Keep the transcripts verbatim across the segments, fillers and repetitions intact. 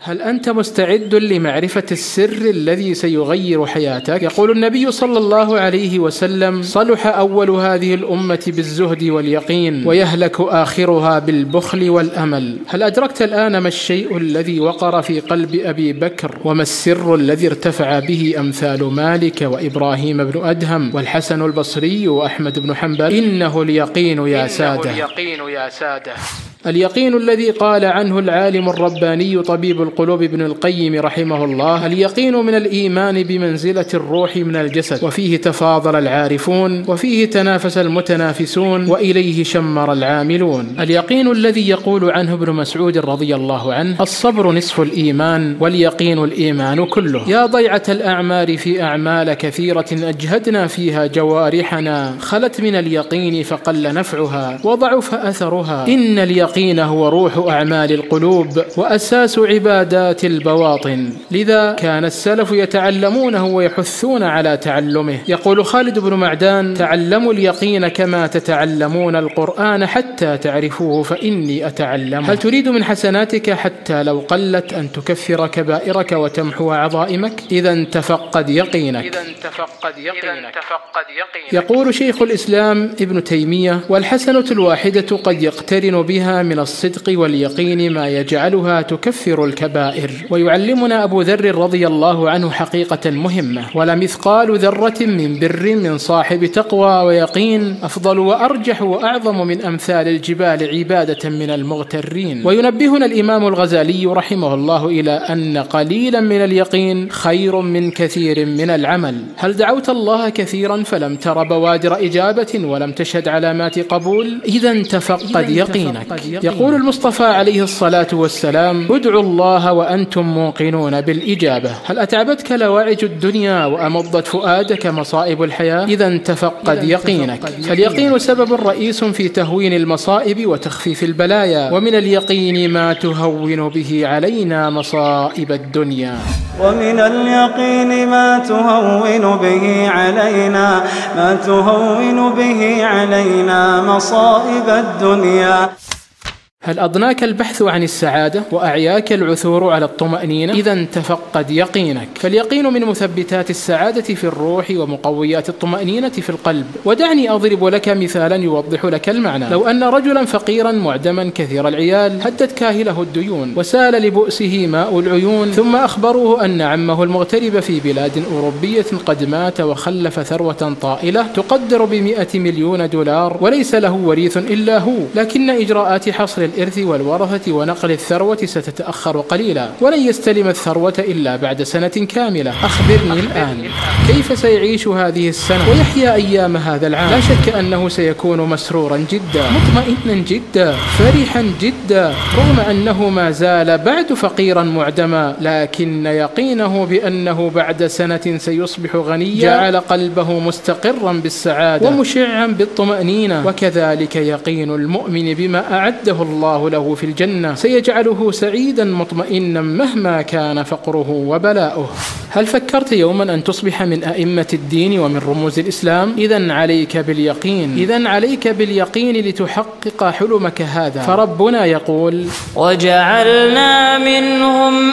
هل أنت مستعد لمعرفة السر الذي سيغير حياتك؟ يقول النبي صلى الله عليه وسلم: صلح أول هذه الأمة بالزهد واليقين، ويهلك آخرها بالبخل والأمل. هل أدركت الآن ما الشيء الذي وقر في قلب أبي بكر، وما السر الذي ارتفع به أمثال مالك وإبراهيم بن أدهم والحسن البصري وأحمد بن حنبل؟ إنه اليقين يا سادة. اليقين يا سادة. اليقين الذي قال عنه العالم الرباني طبيب القلوب ابن القيم رحمه الله: اليقين من الإيمان بمنزلة الروح من الجسد، وفيه تفاضل العارفون، وفيه تنافس المتنافسون، وإليه شمر العاملون. اليقين الذي يقول عنه ابن مسعود رضي الله عنه: الصبر نصف الإيمان، واليقين الإيمان كله. يا ضيعة الأعمار في أعمال كثيرة أجهدنا فيها جوارحنا، خلت من اليقين فقل نفعها وضعف أثرها. إن اليقين هو روح أعمال القلوب وأساس عبادات البواطن، لذا كان السلف يتعلمونه ويحثون على تعلمه. يقول خالد بن معدان: تعلموا اليقين كما تتعلمون القرآن حتى تعرفوه فإني أتعلمه. هل تريد من حسناتك حتى لو قلت أن تكفر كبائرك وتمحو عظائمك؟ إذا تفقد يقينك. يقول شيخ الإسلام ابن تيمية: والحسنة الواحدة قد يقترن بها من الصدق واليقين ما يجعلها تكفر الكبائر. ويعلمنا أبو ذر رضي الله عنه حقيقة مهمة: ولمثقال ذرة من بر من صاحب تقوى ويقين أفضل وأرجح وأعظم من أمثال الجبال عبادة من المغترين. وينبهنا الإمام الغزالي رحمه الله إلى أن قليلا من اليقين خير من كثير من العمل. هل دعوت الله كثيرا فلم تر بوادر إجابة ولم تشهد علامات قبول؟ إذا تفقد يقينك. يقول المصطفى عليه الصلاة والسلام: ادعوا الله وأنتم موقنون بالإجابة. هل أتعبتك لواعج الدنيا وأمضت فؤادك مصائب الحياة؟ إذا تفقد يقينك. فاليقين سبب رئيس في تهوين المصائب وتخفيف البلايا، ومن اليقين ما تهون به علينا مصائب الدنيا. ومن اليقين ما تهون به علينا ما تهون به علينا مصائب الدنيا. هل أضناك البحث عن السعادة وأعياك العثور على الطمأنينة؟ إذا تفقد يقينك. فاليقين من مثبتات السعادة في الروح ومقويات الطمأنينة في القلب. ودعني أضرب لك مثالا يوضح لك المعنى. لو أن رجلا فقيرا معدما كثير العيال هدت كاهله الديون وسال لبؤسه ماء العيون، ثم أخبروه أن عمه المغترب في بلاد أوروبية قد مات وخلف ثروة طائلة تقدر بمئة مليون دولار، وليس له وريث إلا هو، لكن إجراءات حصر الإرث والورثة ونقل الثروة ستتأخر قليلا، ولن يستلم الثروة إلا بعد سنة كاملة. أخبرني الآن كيف سيعيش هذه السنة ويحيا أيام هذا العام؟ لا شك أنه سيكون مسرورا جدا، مطمئنا جدا، فرحا جدا، رغم أنه ما زال بعد فقيرا معدما، لكن يقينه بأنه بعد سنة سيصبح غنيا جعل قلبه مستقرا بالسعادة ومشعا بالطمأنينة. وكذلك يقين المؤمن بما أعده الله له في الجنة سيجعله سعيدا مطمئنا مهما كان فقره وبلاؤه. هل فكرت يوما أن تصبح من أئمة الدين ومن رموز الإسلام؟ إذن عليك باليقين، إذن عليك باليقين لتحقق حلمك هذا. فربنا يقول: وجعلنا منهم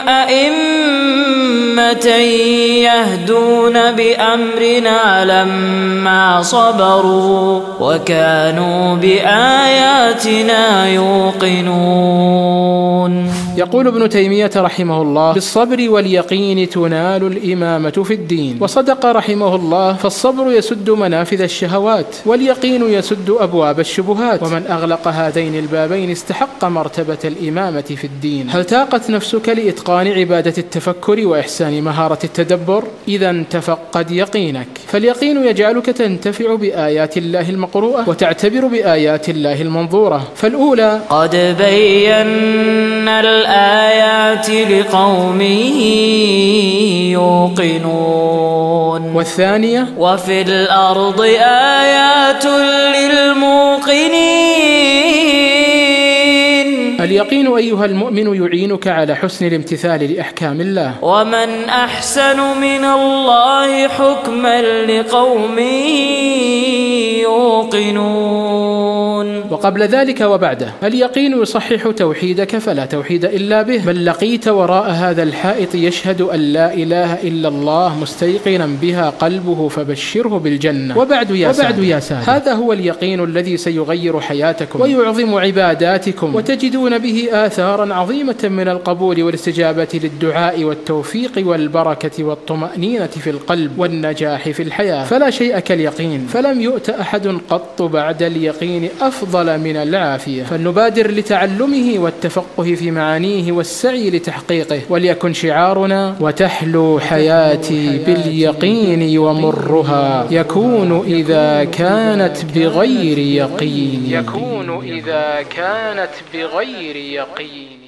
أئمة يهدون بأمرنا لما صبروا وكانوا بآياتنا يوقنون. يقول ابن تيمية رحمه الله: بالصبر واليقين تنال الإمامة في الدين. وصدق رحمه الله: فالصبر يسد منافذ الشهوات، واليقين يسد أبواب الشبهات، ومن أغلق هذين البابين استحق مرتبة الإمامة في الدين. هل تاقت نفسك لإتقان عبادة التفكر وإحسان مهارة التدبر؟ إذا تفقد يقينك. فاليقين يجعلك تنتفع بآيات الله المقروءة وتعتبر بآيات الله المنظورة. فالأولى: قد بينا الآيات لقوم يوقنون. والثانية: وفي الأرض آيات للموقنين. اليقين أيها المؤمن يعينك على حسن الامتثال لأحكام الله. ومن أحسن من الله حكما لقوم يوقنون. وقبل ذلك وبعده. اليقين يصحح توحيدك فلا توحيد إلا به، بل لقيت وراء هذا الحائط يشهد أن لا إله إلا الله مستيقنا بها قلبه فبشره بالجنة. وبعد يا وبعد يا سادة، هذا هو اليقين الذي سيغير حياتكم ويعظم عباداتكم، وتجدون به آثارا عظيمة من القبول والاستجابة للدعاء والتوفيق والبركة والطمأنينة في القلب والنجاح في الحياة. فلا شيء كاليقين، فلم يؤت أحد قط بعد اليقين أفضل من العافية، فلنبادر لتعلمه والتفقه في معانيه والسعي لتحقيقه، وليكن شعارنا: وتحلو حياتي باليقين ومرها يكون إذا كانت بغير يقين. يكون إذا كانت بغير يقين.